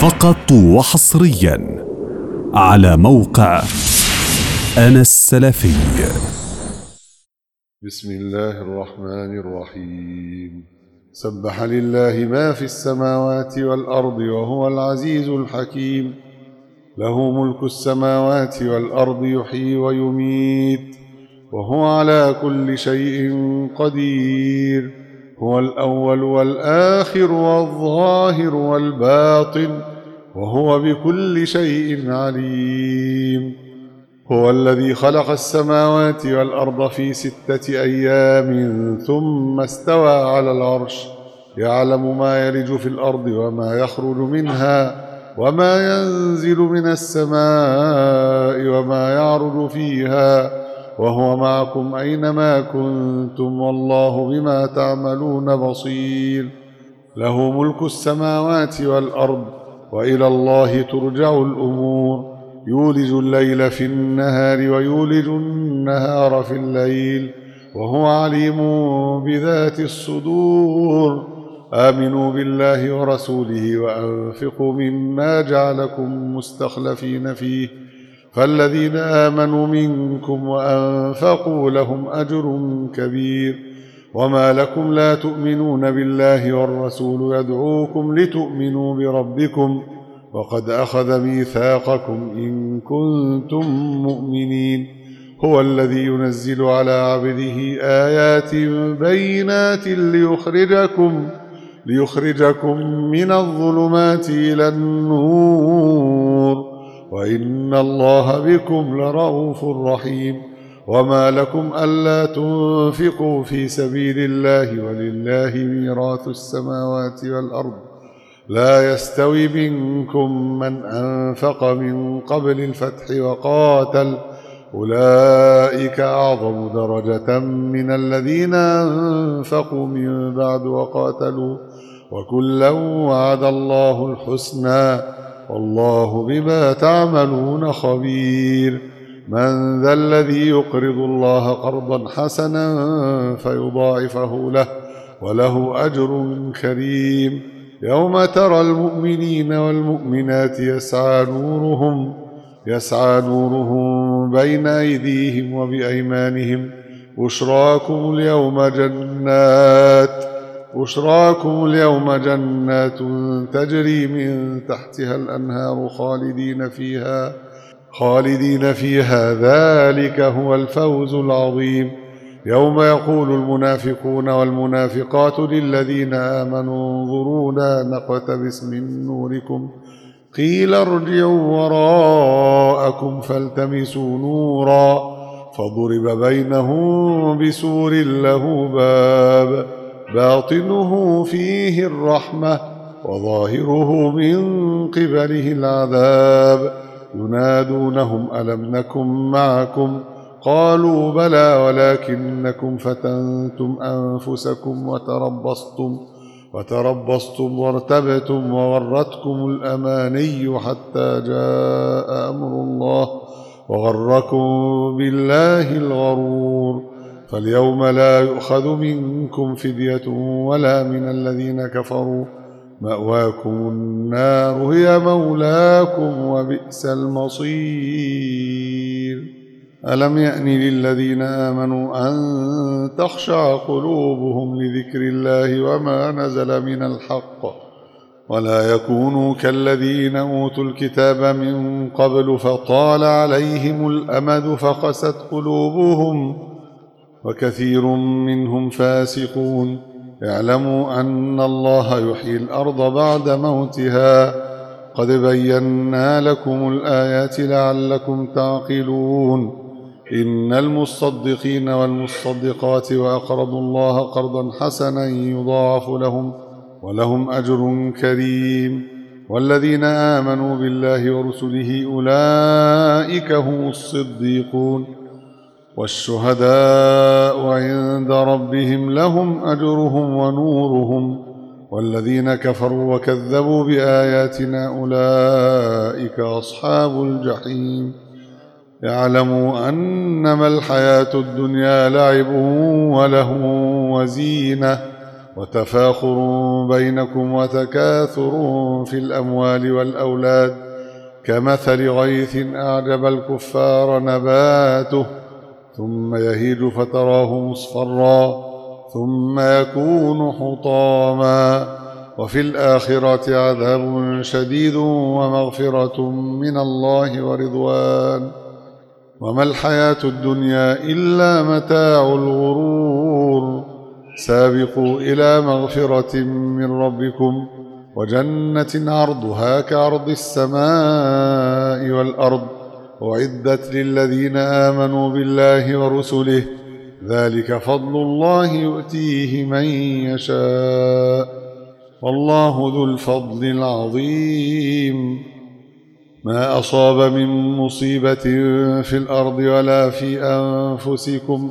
فقط وحصريا على موقع أنا السلفي. بسم الله الرحمن الرحيم. سبح لله ما في السماوات والأرض وهو العزيز الحكيم. له ملك السماوات والأرض يحيي ويميت وهو على كل شيء قدير. هو الأول والآخر والظاهر والباطن وهو بكل شيء عليم. هو الذي خلق السماوات والأرض في 6 أيام ثم استوى على العرش، يعلم ما يلج في الأرض وما يخرج منها وما ينزل من السماء وما يعرج فيها، وهو معكم أينما كنتم والله بما تعملون بصير. له ملك السماوات والأرض وإلى الله ترجع الأمور. يولج الليل في النهار ويولج النهار في الليل وهو عليم بذات الصدور. آمنوا بالله ورسوله وأنفقوا مما جعلكم مستخلفين فيه، فالذين آمنوا منكم وأنفقوا لهم أجر كبير. وما لكم لا تؤمنون بالله والرسول يدعوكم لتؤمنوا بربكم وقد أخذ ميثاقكم إن كنتم مؤمنين. هو الذي ينزل على عبده آيات بينات ليخرجكم من الظلمات إلى النور، وإن الله بكم لرؤوف رحيم. وما لكم ألا تنفقوا في سبيل الله ولله ميراث السماوات والأرض، لا يستوي منكم من أنفق من قبل الفتح وقاتل، أولئك أعظم درجة من الذين أنفقوا من بعد وقاتلوا، وكلا وعد الله الحسنى والله بما تعملون خبير. من ذا الذي يقرض الله قرضا حسنا فيضاعفه له وله أجر كريم. يوم ترى المؤمنين والمؤمنات يسعى نورهم بين أيديهم وبأيمانهم. بشراكم اليوم جنات تجري من تحتها الأنهار خالدين فيها ذلك هو الفوز العظيم. يوم يقول المنافقون والمنافقات للذين آمنوا انظرونا نقتبس من نوركم قيل ارجعوا وراءكم فالتمسوا نورا فضرب بينهم بسور له باب باطنه فيه الرحمة وظاهره من قبله العذاب. ينادونهم ألم نكن معكم قالوا بلى ولكنكم فتنتم أنفسكم وتربصتم وارتبتم وغرتكم الأماني حتى جاء أمر الله وغركم بالله الغرور. فاليوم لا يؤخذ منكم فدية ولا من الذين كفروا، مأواكم النار هي مولاكم وبئس المصير. ألم يأن للذين آمنوا أن تخشع قلوبهم لذكر الله وما نزل من الحق ولا يكونوا كالذين أوتوا الكتاب من قبل فطال عليهم الأمد فقست قلوبهم وكثير منهم فاسقون. اعلموا أن الله يحيي الأرض بعد موتها قد بينا لكم الآيات لعلكم تعقلون. إن المصدقين والمصدقات وأقرضوا الله قرضا حسنا يضاعف لهم ولهم أجر كريم. والذين آمنوا بالله ورسله أولئك هم الصديقون والشهداء عند ربهم لهم أجرهم ونورهم. والذين كفروا وكذبوا بآياتنا أولئك أصحاب الجحيم. اعلموا أنما الحياة الدنيا لعب وله وزينة وتفاخر بينكم وتكاثر في الأموال والأولاد كمثل غيث أعجب الكفار نباته ثم يهيج فتراه مصفرا ثم يكون حطاما وفي الآخرة عذاب شديد ومغفرة من الله ورضوان وما الحياة الدنيا إلا متاع الغرور سابقوا إلى مغفرة من ربكم وجنة عرضها كعرض السماء والأرض أعدت للذين آمنوا بالله ورسله ذلك فضل الله يؤتيه من يشاء والله ذو الفضل العظيم ما أصاب من مصيبة في الأرض ولا في أنفسكم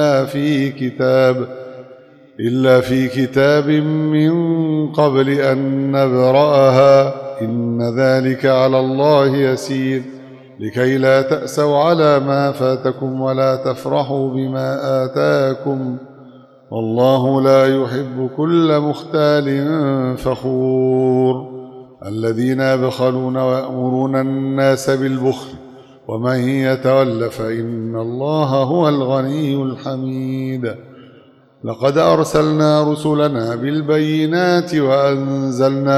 إلا في كتاب من قبل أن نبرأها إن ذلك على الله يسير لكي لا تأسوا على ما فاتكم ولا تفرحوا بما آتاكم والله لا يحب كل مختال فخور الذين يبخلون ويأمرون الناس بالبخل ومن يتول فإن الله هو الغني الحميد لقد أرسلنا رسلنا بالبينات وأنزلنا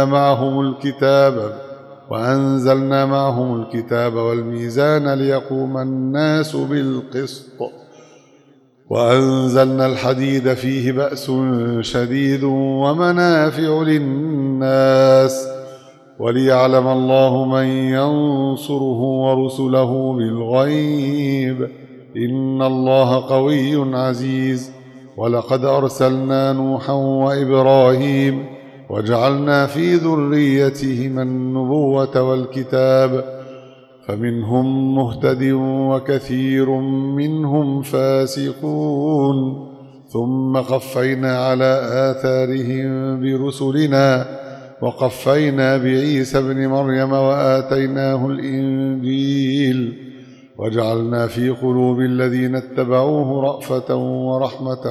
معهم الكتاب والميزان ليقوم الناس بالقسط وأنزلنا الحديد فيه بأس شديد ومنافع للناس وليعلم الله من ينصره ورسله بالغيب إن الله قوي عزيز ولقد أرسلنا نوحا وإبراهيم وجعلنا في ذريتهما النبوة والكتاب فمنهم مهتد وكثير منهم فاسقون ثم قفينا على آثارهم برسلنا وقفينا بعيسى ابن مريم وآتيناه الإنجيل وجعلنا في قلوب الذين اتبعوه رأفة ورحمة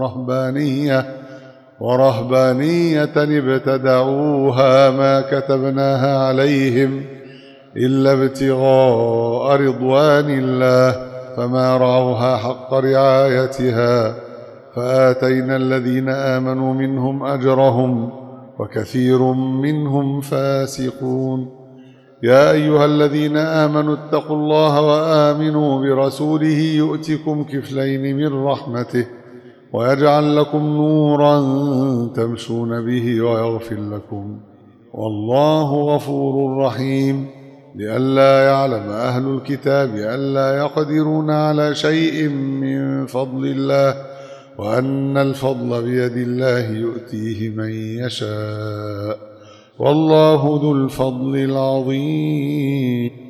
ورهبانية ابتدعوها ما كتبناها عليهم إلا ابتغاء رضوان الله فما رعوها حق رعايتها فآتينا الذين آمنوا منهم أجرهم وكثير منهم فاسقون يا أيها الذين آمنوا اتقوا الله وآمنوا برسوله يؤتكم كفلين من رحمته ويجعل لكم نورا تمشون به ويغفر لكم والله غفور رحيم لئلا يعلم أهل الكتاب ألا يقدرون على شيء من فضل الله وأن الفضل بيد الله يؤتيه من يشاء والله ذو الفضل العظيم